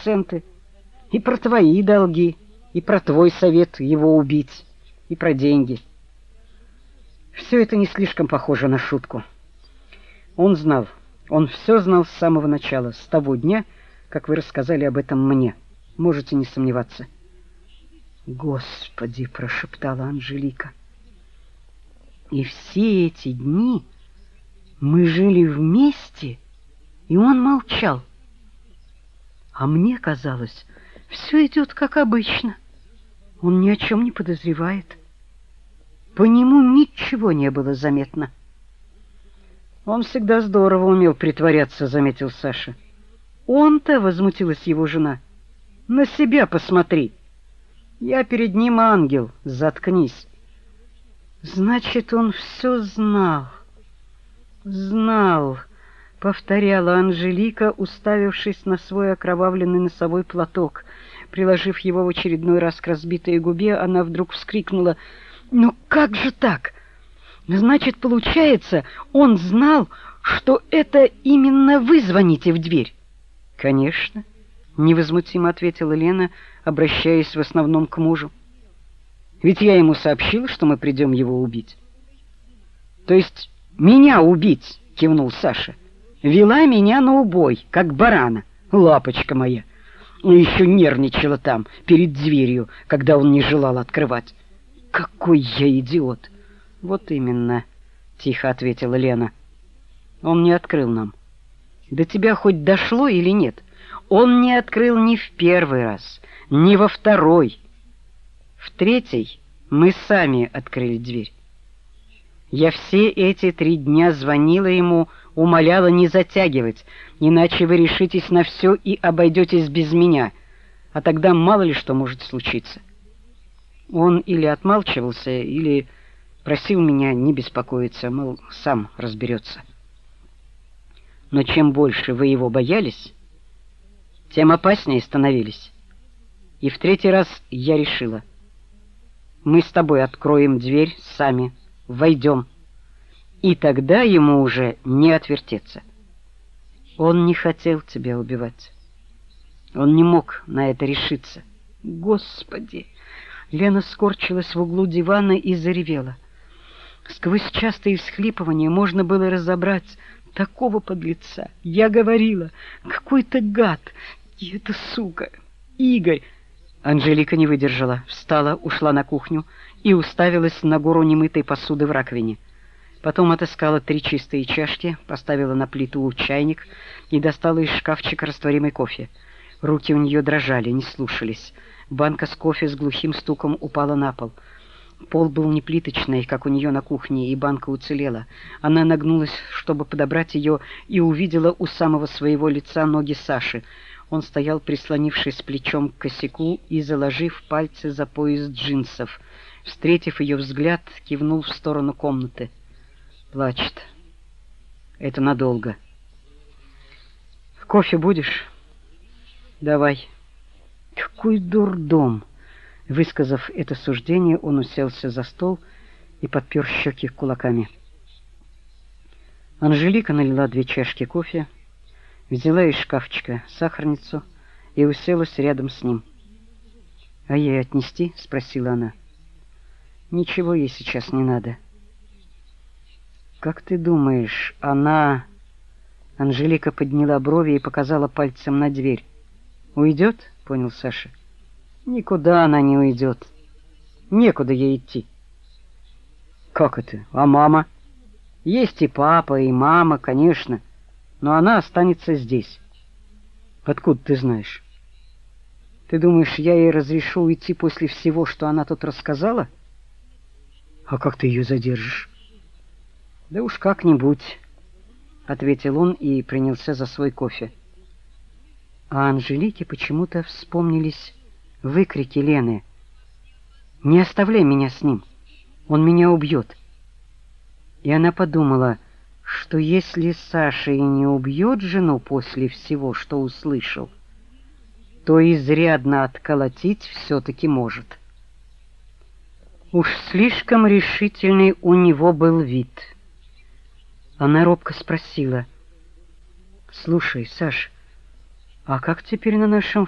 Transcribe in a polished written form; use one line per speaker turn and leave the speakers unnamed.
проценты, и про твои долги, и про твой совет его убить, и про деньги. Все это не слишком похоже на шутку. Он знал, он все знал с самого начала, с того дня, как вы рассказали об этом мне. Можете не сомневаться. «Господи!» — прошептала Анжелика. «И все эти дни мы жили вместе, и он молчал. А мне казалось, все идет как обычно. Он ни о чем не подозревает. По нему ничего не было заметно». «Он всегда здорово умел притворяться», — заметил Саша. «Он-то», — возмутилась его жена, — «на себя посмотри. Я перед ним ангел, заткнись». «Значит, он все знал, знал», — повторяла Анжелика, уставившись на свой окровавленный носовой платок. Приложив его в очередной раз к разбитой губе, она вдруг вскрикнула: «Ну как же так? Значит, получается, он знал, что это именно вы звоните в дверь?» «Конечно», — невозмутимо ответила Лена, обращаясь в основном к мужу. «Ведь я ему сообщила, что мы придем его убить». «То есть меня убить?» — кивнул Саша. «Вела меня на убой, как барана, лапочка моя. И еще нервничала там, перед дверью, когда он не желал открывать. Какой я идиот!» «Вот именно», — тихо ответила Лена. «Он не открыл нам. До тебя хоть дошло или нет? Он не открыл ни в первый раз, ни во второй. В третий мы сами открыли дверь. Я все эти 3 дня звонила ему, умоляла не затягивать, иначе вы решитесь на все и обойдетесь без меня, а тогда мало ли что может случиться». Он или отмалчивался, или просил меня не беспокоиться, мол, сам разберется. Но чем больше вы его боялись, тем опаснее становились. И в 3-й раз я решила: мы с тобой откроем дверь сами, войдем, и тогда ему уже не отвертеться. Он не хотел тебя убивать. Он не мог на это решиться. Господи! Лена скорчилась в углу дивана и заревела. Сквозь частые всхлипывания можно было разобрать: такого подлеца я говорила, какой-то гад, и эта сука, Игорь. Анжелика не выдержала, встала, ушла на кухню и уставилась на гору немытой посуды в раковине. Потом отыскала 3 чистые чашки, поставила на плиту чайник и достала из шкафчика растворимый кофе. Руки у нее дрожали, не слушались. Банка с кофе с глухим стуком упала на пол. Пол был не плиточный, как у нее на кухне, и банка уцелела. Она нагнулась, чтобы подобрать ее, и увидела у самого своего лица ноги Саши. Он стоял, прислонившись плечом к косяку и заложив пальцы за пояс джинсов. Встретив ее взгляд, кивнул в сторону комнаты. Плачет. Это надолго. Кофе будешь? Давай. Какой дурдом! Высказав это суждение, он уселся за стол и подпер щеки кулаками. Анжелика налила 2 чашки кофе, взяла из шкафчика сахарницу и уселась рядом с ним. «А ей отнести?» — спросила она. «Ничего ей сейчас не надо». «Как ты думаешь, она...» Анжелика подняла брови и показала пальцем на дверь. «Уйдет?» — понял Саша. «Никуда она не уйдет. Некуда ей идти». «Как это? А мама?» «Есть и папа, и мама, конечно, но она останется здесь». «Откуда ты знаешь?» «Ты думаешь, я ей разрешу уйти после всего, что она тут рассказала?» «А как ты ее задержишь?» «Да уж как-нибудь», — ответил он и принялся за свой кофе. А Анжелике почему-то вспомнились выкрики Лены: «Не оставляй меня с ним, он меня убьет». И она подумала, что если Саша и не убьет жену после всего, что услышал, то изрядно отколотить все-таки может. Уж слишком решительный у него был вид. Она робко спросила: «Слушай, Саш, а как теперь на нашем